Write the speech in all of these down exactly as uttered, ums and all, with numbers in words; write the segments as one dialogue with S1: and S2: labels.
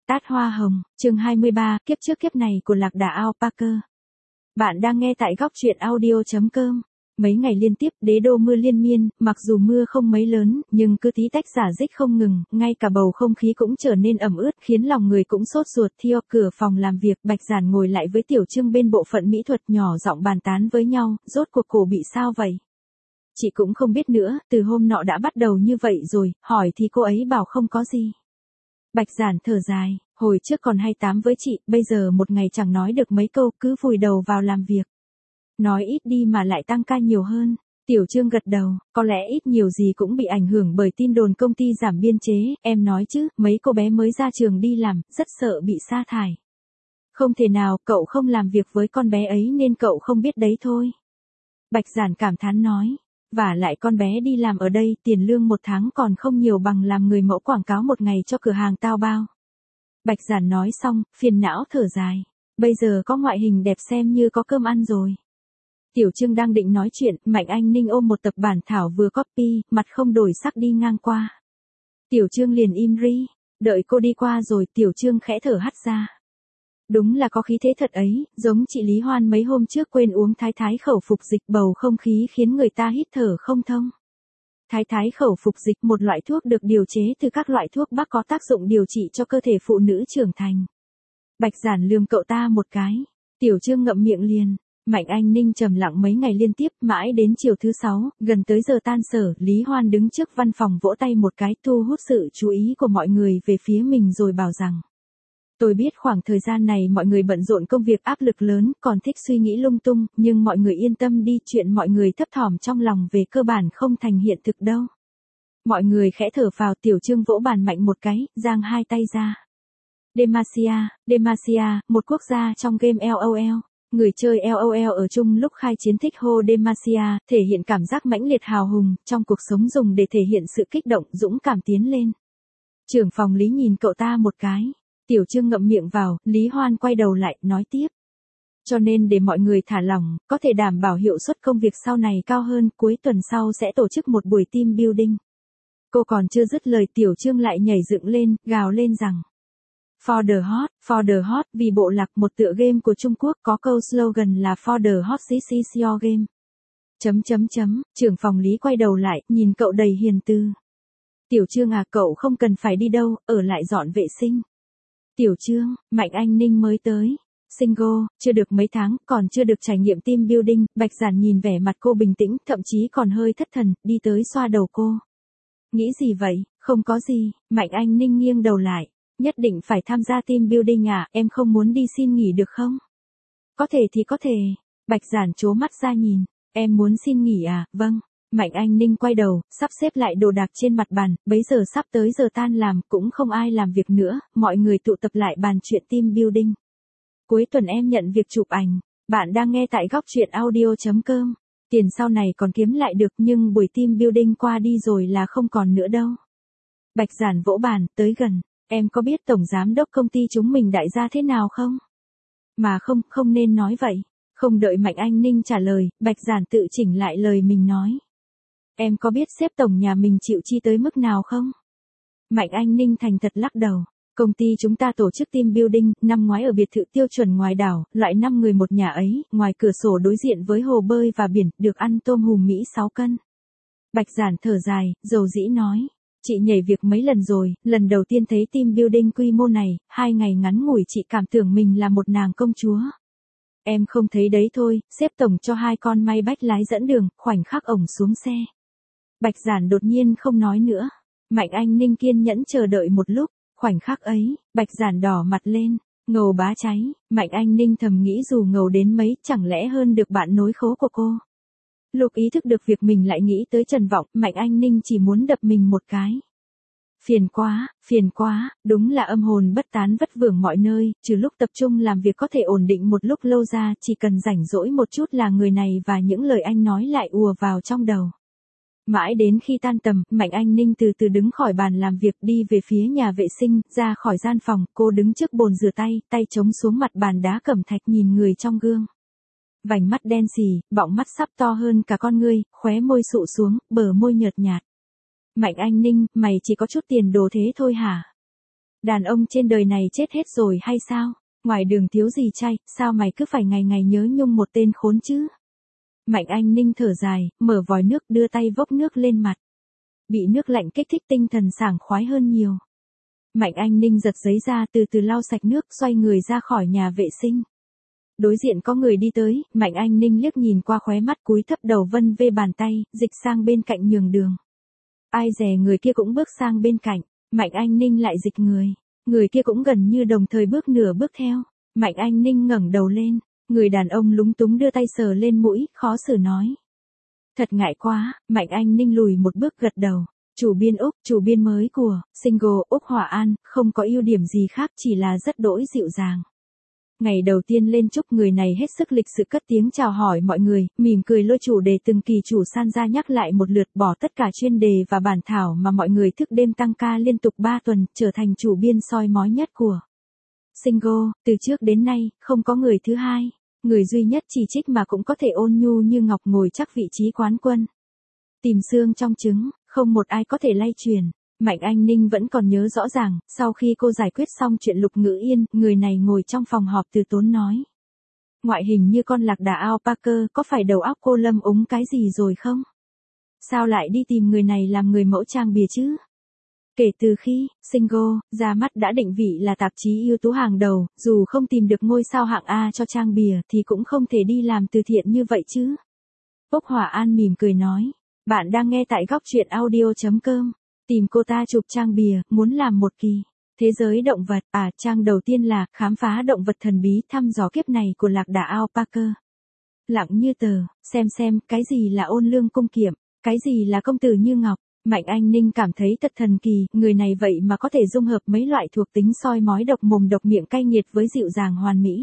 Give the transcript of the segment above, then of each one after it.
S1: Tát hoa hồng, chương hai mươi ba, kiếp trước kiếp này của lạc đà alpaca. Bạn đang nghe tại góc truyện audio chấm com. Mấy ngày liên tiếp đế đô mưa liên miên, mặc dù mưa không mấy lớn, nhưng cứ tí tách rả rích không ngừng, ngay cả bầu không khí cũng trở nên ẩm ướt, khiến lòng người cũng sốt ruột. Theo cửa phòng làm việc, Bạch Giản ngồi lại với Tiểu Trương bên bộ phận mỹ thuật, nhỏ giọng bàn tán với nhau, rốt cuộc cổ bị sao vậy? Chị cũng không biết nữa, từ hôm nọ đã bắt đầu như vậy rồi, hỏi thì cô ấy bảo không có gì. Bạch Giản thở dài, hồi trước còn hay tám với chị, bây giờ một ngày chẳng nói được mấy câu, cứ vùi đầu vào làm việc. Nói ít đi mà lại tăng ca nhiều hơn. Tiểu Trương gật đầu, có lẽ ít nhiều gì cũng bị ảnh hưởng bởi tin đồn công ty giảm biên chế, em nói chứ, mấy cô bé mới ra trường đi làm, rất sợ bị sa thải. Không thể nào, cậu không làm việc với con bé ấy nên cậu không biết đấy thôi. Bạch Giản cảm thán nói. Và lại con bé đi làm ở đây, tiền lương một tháng còn không nhiều bằng làm người mẫu quảng cáo một ngày cho cửa hàng tao bao. Bạch Giản nói xong, phiền não thở dài. Bây giờ có ngoại hình đẹp xem như có cơm ăn rồi. Tiểu Trương đang định nói chuyện, Mạnh Anh Ninh ôm một tập bản thảo vừa copy, mặt không đổi sắc đi ngang qua. Tiểu Trương liền im ri, đợi cô đi qua rồi Tiểu Trương khẽ thở hắt ra. Đúng là có khí thế thật ấy, giống chị Lý Hoan mấy hôm trước quên uống thái thái khẩu phục dịch, bầu không khí khiến người ta hít thở không thông. Thái thái khẩu phục dịch, một loại thuốc được điều chế từ các loại thuốc bắc có tác dụng điều trị cho cơ thể phụ nữ trưởng thành. Bạch Giản lườm cậu ta một cái, Tiểu Trương ngậm miệng liền. Mạnh Anh Ninh trầm lặng mấy ngày liên tiếp, mãi đến chiều thứ sáu, gần tới giờ tan sở, Lý Hoan đứng trước văn phòng vỗ tay một cái, thu hút sự chú ý của mọi người về phía mình rồi bảo rằng: tôi biết khoảng thời gian này mọi người bận rộn công việc áp lực lớn, còn thích suy nghĩ lung tung, nhưng mọi người yên tâm đi, chuyện mọi người thấp thỏm trong lòng về cơ bản không thành hiện thực đâu. Mọi người khẽ thở phào, Tiểu Trương vỗ bàn mạnh một cái, giang hai tay ra. Demacia, Demacia, một quốc gia trong game LOL. Người chơi LOL ở chung lúc khai chiến thích hô Demacia, thể hiện cảm giác mãnh liệt hào hùng, trong cuộc sống dùng để thể hiện sự kích động, dũng cảm tiến lên. Trưởng phòng Lý nhìn cậu ta một cái. Tiểu Trương ngậm miệng vào, Lý Hoan quay đầu lại, nói tiếp. Cho nên để mọi người thả lỏng, có thể đảm bảo hiệu suất công việc sau này cao hơn, cuối tuần sau sẽ tổ chức một buổi team building. Cô còn chưa dứt lời, Tiểu Trương lại nhảy dựng lên, gào lên rằng: For the hot, for the hot, vì bộ lạc, một tựa game của Trung Quốc có câu slogan là For the hot, this is your game. Chấm chấm chấm, trưởng phòng Lý quay đầu lại, nhìn cậu đầy hiền từ. Tiểu Trương à, cậu không cần phải đi đâu, ở lại dọn vệ sinh. Tiểu Trương, Mạnh Anh Ninh mới tới. Single, chưa được mấy tháng, còn chưa được trải nghiệm team building. Bạch Giản nhìn vẻ mặt cô bình tĩnh, thậm chí còn hơi thất thần, đi tới xoa đầu cô. Nghĩ gì vậy? Không có gì. Mạnh Anh Ninh nghiêng đầu lại. Nhất định phải tham gia team building à, em không muốn đi xin nghỉ được không? Có thể thì có thể. Bạch Giản trố mắt ra nhìn. Em muốn xin nghỉ à? Vâng. Mạnh Anh Ninh quay đầu, sắp xếp lại đồ đạc trên mặt bàn, bấy giờ sắp tới giờ tan làm, cũng không ai làm việc nữa, mọi người tụ tập lại bàn chuyện team building. Cuối tuần em nhận việc chụp ảnh, bạn đang nghe tại góc truyện audio chấm com. Tiền sau này còn kiếm lại được, nhưng buổi team building qua đi rồi là không còn nữa đâu. Bạch Giản vỗ bàn, tới gần, em có biết tổng giám đốc công ty chúng mình đại gia thế nào không? Mà không, không nên nói vậy. Không đợi Mạnh Anh Ninh trả lời, Bạch Giản tự chỉnh lại lời mình nói. Em có biết sếp tổng nhà mình chịu chi tới mức nào không? Mạnh Anh Ninh thành thật lắc đầu. Công ty chúng ta tổ chức team building, năm ngoái ở biệt thự tiêu chuẩn ngoài đảo, loại năm người một nhà ấy, ngoài cửa sổ đối diện với hồ bơi và biển, được ăn tôm hùm Mỹ sáu cân. Bạch Giản thở dài, dầu dĩ nói. Chị nhảy việc mấy lần rồi, lần đầu tiên thấy team building quy mô này, hai ngày ngắn ngủi chị cảm tưởng mình là một nàng công chúa. Em không thấy đấy thôi, sếp tổng cho hai con may bách lái dẫn đường, khoảnh khắc ổng xuống xe. Bạch Giản đột nhiên không nói nữa. Mạnh Anh Ninh kiên nhẫn chờ đợi một lúc, khoảnh khắc ấy, Bạch Giản đỏ mặt lên, ngầu bá cháy. Mạnh Anh Ninh thầm nghĩ dù ngầu đến mấy, chẳng lẽ hơn được bạn nối khố của cô. Lúc ý thức được việc mình lại nghĩ tới Trần Vọng, Mạnh Anh Ninh chỉ muốn đập mình một cái. Phiền quá, phiền quá, đúng là âm hồn bất tán vất vưởng mọi nơi, trừ lúc tập trung làm việc có thể ổn định một lúc lâu ra, chỉ cần rảnh rỗi một chút là người này và những lời anh nói lại ùa vào trong đầu. Mãi đến khi tan tầm, Mạnh Anh Ninh từ từ đứng khỏi bàn làm việc, đi về phía nhà vệ sinh, ra khỏi gian phòng, cô đứng trước bồn rửa tay, tay chống xuống mặt bàn đá cẩm thạch nhìn người trong gương. Vành mắt đen xì, bọng mắt sắp to hơn cả con ngươi, khóe môi sụ xuống, bờ môi nhợt nhạt. Mạnh Anh Ninh, mày chỉ có chút tiền đồ thế thôi hả? Đàn ông trên đời này chết hết rồi hay sao? Ngoài đường thiếu gì chay, sao mày cứ phải ngày ngày nhớ nhung một tên khốn chứ? Mạnh Anh Ninh thở dài, mở vòi nước đưa tay vốc nước lên mặt. Bị nước lạnh kích thích tinh thần sảng khoái hơn nhiều. Mạnh Anh Ninh giật giấy ra từ từ lau sạch nước, xoay người ra khỏi nhà vệ sinh. Đối diện có người đi tới, Mạnh Anh Ninh liếc nhìn qua khóe mắt cúi thấp đầu vân vê bàn tay, dịch sang bên cạnh nhường đường. Ai dè người kia cũng bước sang bên cạnh, Mạnh Anh Ninh lại dịch người. Người kia cũng gần như đồng thời bước nửa bước theo. Mạnh Anh Ninh ngẩng đầu lên, người đàn ông lúng túng đưa tay sờ lên mũi, khó xử nói. Thật ngại quá, Mạnh Anh Ninh lùi một bước gật đầu. Chủ biên Úc, chủ biên mới của single Úc Hòa An, không có ưu điểm gì khác, chỉ là rất đỗi dịu dàng. Ngày đầu tiên lên chúc, người này hết sức lịch sự cất tiếng chào hỏi mọi người, mỉm cười lôi chủ đề từng kỳ chủ san ra nhắc lại một lượt, bỏ tất cả chuyên đề và bản thảo mà mọi người thức đêm tăng ca liên tục ba tuần, trở thành chủ biên soi mói nhất của single. Từ trước đến nay, không có người thứ hai, người duy nhất chỉ trích mà cũng có thể ôn nhu như ngọc ngồi chắc vị trí quán quân. Tìm xương trong trứng, không một ai có thể lay truyền. Mạnh Anh Ninh vẫn còn nhớ rõ ràng, sau khi cô giải quyết xong chuyện Lục Ngữ Yên, người này ngồi trong phòng họp từ tốn nói. Ngoại hình như con lạc đà alpaca, có phải đầu óc cô lâm úng cái gì rồi không? Sao lại đi tìm người này làm người mẫu trang bìa chứ? Kể từ khi single ra mắt đã định vị là tạp chí ưu tú hàng đầu, dù không tìm được ngôi sao hạng A cho trang bìa thì cũng không thể đi làm từ thiện như vậy chứ. Úc Hòa An mỉm cười nói. Bạn đang nghe tại góc truyện audio chấm com. Tìm cô ta chụp trang bìa, muốn làm một kỳ thế giới động vật. À, trang đầu tiên là khám phá động vật thần bí, thăm dò kiếp này của lạc đà alpaca. Lặng như tờ, xem xem, cái gì là ôn lương cung kiệm, cái gì là công tử như ngọc. Mạnh Anh Ninh cảm thấy thật thần kỳ, người này vậy mà có thể dung hợp mấy loại thuộc tính soi mói độc mồm độc miệng cay nghiệt với dịu dàng hoàn mỹ.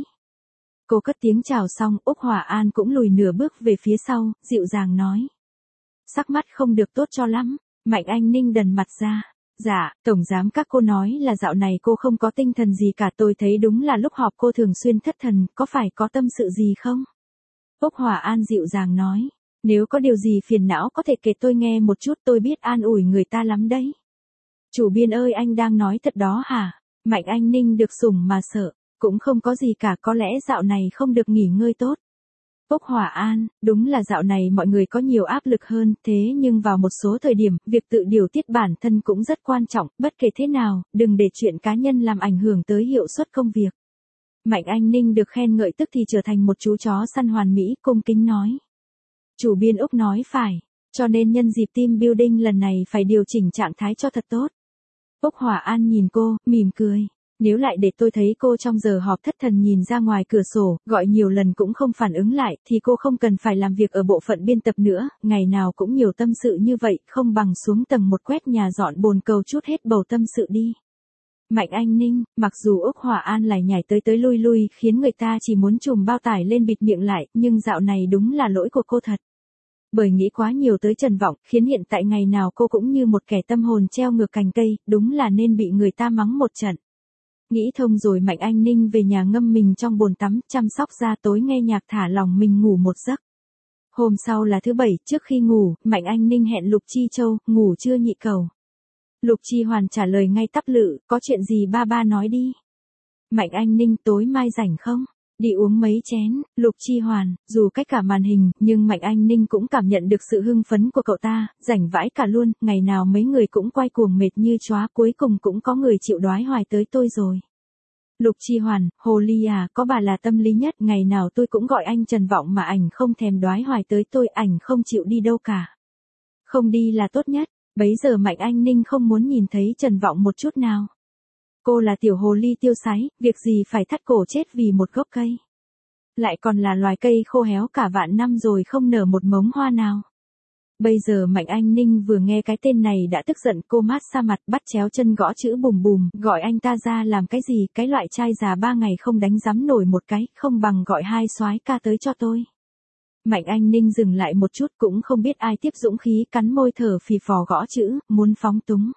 S1: Cô cất tiếng chào xong, Úc Hòa An cũng lùi nửa bước về phía sau, dịu dàng nói. Sắc mắt không được tốt cho lắm. Mạnh Anh Ninh đần mặt ra. Dạ, tổng giám các cô nói là dạo này cô không có tinh thần gì cả, tôi thấy đúng là lúc họp cô thường xuyên thất thần, có phải có tâm sự gì không? Úc Hòa An dịu dàng nói. Nếu có điều gì phiền não có thể kể tôi nghe một chút, tôi biết an ủi người ta lắm đấy. Chủ biên ơi, anh đang nói thật đó hả? Mạnh Anh Ninh được sủng mà sợ. Cũng không có gì cả, có lẽ dạo này không được nghỉ ngơi tốt. Úc Hòa An, đúng là dạo này mọi người có nhiều áp lực hơn, thế nhưng vào một số thời điểm, việc tự điều tiết bản thân cũng rất quan trọng, bất kể thế nào, đừng để chuyện cá nhân làm ảnh hưởng tới hiệu suất công việc. Mạnh Anh Ninh được khen ngợi tức thì trở thành một chú chó săn hoàn mỹ, cung kính nói. Chủ biên Úc nói phải, cho nên nhân dịp team building lần này phải điều chỉnh trạng thái cho thật tốt. Úc Hòa An nhìn cô, mỉm cười. Nếu lại để tôi thấy cô trong giờ họp thất thần nhìn ra ngoài cửa sổ, gọi nhiều lần cũng không phản ứng lại, thì cô không cần phải làm việc ở bộ phận biên tập nữa, ngày nào cũng nhiều tâm sự như vậy, không bằng xuống tầng một quét nhà dọn bồn cầu chút hết bầu tâm sự đi. Mạnh Anh Ninh, mặc dù Úc Hòa An lại nhảy tới tới lui lui khiến người ta chỉ muốn chùm bao tải lên bịt miệng lại, nhưng dạo này đúng là lỗi của cô thật. Bởi nghĩ quá nhiều tới Trần Vọng, khiến hiện tại ngày nào cô cũng như một kẻ tâm hồn treo ngược cành cây, đúng là nên bị người ta mắng một trận. Nghĩ thông rồi Mạnh Anh Ninh về nhà ngâm mình trong bồn tắm, chăm sóc da, tối nghe nhạc thả lòng mình ngủ một giấc. Hôm sau là thứ bảy, trước khi ngủ, Mạnh Anh Ninh hẹn Lục Chi Châu, ngủ chưa nhị cầu. Lục Chi Hoàn trả lời ngay tắp lự, có chuyện gì ba ba nói đi. Mạnh Anh Ninh, tối mai rảnh không? Đi uống mấy chén. Lục Chi Hoàn, dù cách cả màn hình, nhưng Mạnh Anh Ninh cũng cảm nhận được sự hưng phấn của cậu ta, rảnh vãi cả luôn, ngày nào mấy người cũng quay cuồng mệt như chóa, cuối cùng cũng có người chịu đoái hoài tới tôi rồi. Lục Chi Hoàn, hồ ly à, có bà là tâm lý nhất, ngày nào tôi cũng gọi anh Trần Vọng mà ảnh không thèm đoái hoài tới tôi, ảnh không chịu đi đâu cả. Không đi là tốt nhất. Bấy giờ Mạnh Anh Ninh không muốn nhìn thấy Trần Vọng một chút nào. Cô là tiểu hồ ly tiêu sái, việc gì phải thắt cổ chết vì một gốc cây. Lại còn là loài cây khô héo cả vạn năm rồi không nở một mống hoa nào. Bây giờ Mạnh Anh Ninh vừa nghe cái tên này đã tức giận, cô mát xa mặt, bắt chéo chân gõ chữ bùm bùm, gọi anh ta ra làm cái gì, cái loại trai già ba ngày không đánh giấm nổi một cái, không bằng gọi hai soái ca tới cho tôi. Mạnh Anh Ninh dừng lại một chút, cũng không biết ai tiếp dũng khí, cắn môi thở phì phò gõ chữ, muốn phóng túng.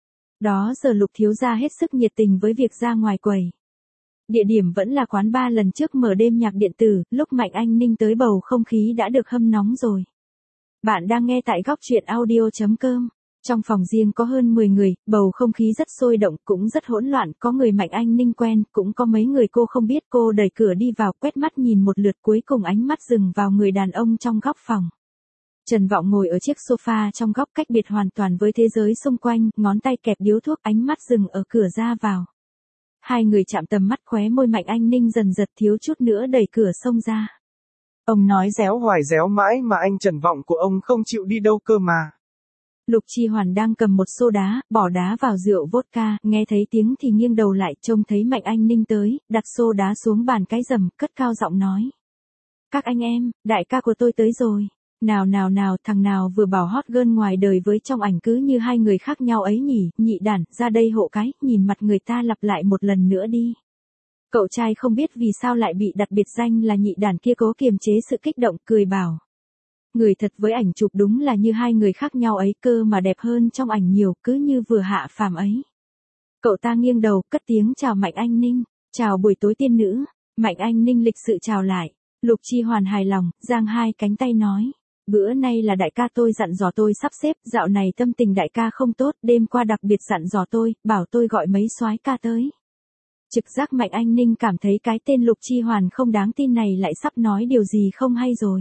S1: Đó giờ Lục thiếu gia hết sức nhiệt tình với việc ra ngoài quầy. Địa điểm vẫn là quán bar lần trước mở đêm nhạc điện tử, lúc Mạnh Anh Ninh tới bầu không khí đã được hâm nóng rồi. Bạn đang nghe tại góc truyện audio chấm com. Trong phòng riêng có hơn mười người, bầu không khí rất sôi động, cũng rất hỗn loạn, có người Mạnh Anh Ninh quen, cũng có mấy người cô không biết. Cô đẩy cửa đi vào, quét mắt nhìn một lượt, cuối cùng ánh mắt dừng vào người đàn ông trong góc phòng. Trần Vọng ngồi ở chiếc sofa trong góc, cách biệt hoàn toàn với thế giới xung quanh, ngón tay kẹp điếu thuốc, ánh mắt dừng ở cửa ra vào. Hai người chạm tầm mắt, khóe môi Mạnh Anh Ninh dần giật, thiếu chút nữa đẩy cửa xông ra.
S2: Ông nói réo hoài réo mãi mà anh Trần Vọng của ông không chịu đi đâu cơ mà.
S1: Lục Chi Hoàn đang cầm một xô đá, bỏ đá vào rượu vodka, nghe thấy tiếng thì nghiêng đầu lại, trông thấy Mạnh Anh Ninh tới, đặt xô đá xuống bàn cái rầm, cất cao giọng nói. Các anh em, đại ca của tôi tới rồi. Nào nào nào, thằng nào vừa bảo hot girl ngoài đời với trong ảnh cứ như hai người khác nhau ấy nhỉ, nhị đản, ra đây hộ cái, nhìn mặt người ta lặp lại một lần nữa đi. Cậu trai không biết vì sao lại bị đặt biệt danh là nhị đản kia cố kiềm chế sự kích động, cười bảo. Người thật với ảnh chụp đúng là như hai người khác nhau ấy cơ mà đẹp hơn trong ảnh nhiều, cứ như vừa hạ phàm ấy. Cậu ta nghiêng đầu, cất tiếng chào Mạnh Anh Ninh, chào buổi tối tiên nữ. Mạnh Anh Ninh lịch sự chào lại. Lục Chi Hoàn hài lòng, giang hai cánh tay nói. Bữa nay là đại ca tôi dặn dò tôi sắp xếp, dạo này tâm tình đại ca không tốt, đêm qua đặc biệt dặn dò tôi, bảo tôi gọi mấy soái ca tới. Trực giác Mạnh Anh Ninh cảm thấy cái tên Lục Chi Hoàn không đáng tin này lại sắp nói điều gì không hay rồi.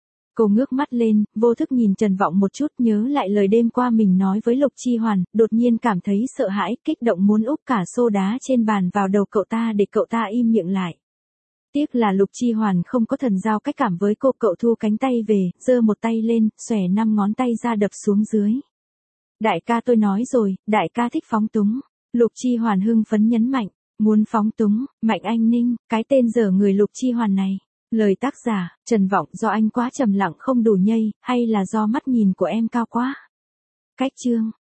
S1: Cô ngước mắt lên, vô thức nhìn Trần Vọng một chút, nhớ lại lời đêm qua mình nói với Lục Chi Hoàn, đột nhiên cảm thấy sợ hãi, kích động muốn úp cả xô đá trên bàn vào đầu cậu ta để cậu ta im miệng lại. Tiếc là Lục Chi Hoàn không có thần giao cách cảm với cô, cậu thu cánh tay về, giơ một tay lên, xòe năm ngón tay ra đập xuống dưới. Đại ca tôi nói rồi, đại ca thích phóng túng. Lục Chi Hoàn hưng phấn nhấn mạnh, muốn phóng túng, Mạnh Anh Ninh, cái tên dở người Lục Chi Hoàn này. Lời tác giả, Trần Vọng, do anh quá trầm lặng không đủ nhây, hay là do mắt nhìn của em cao quá? Cách chương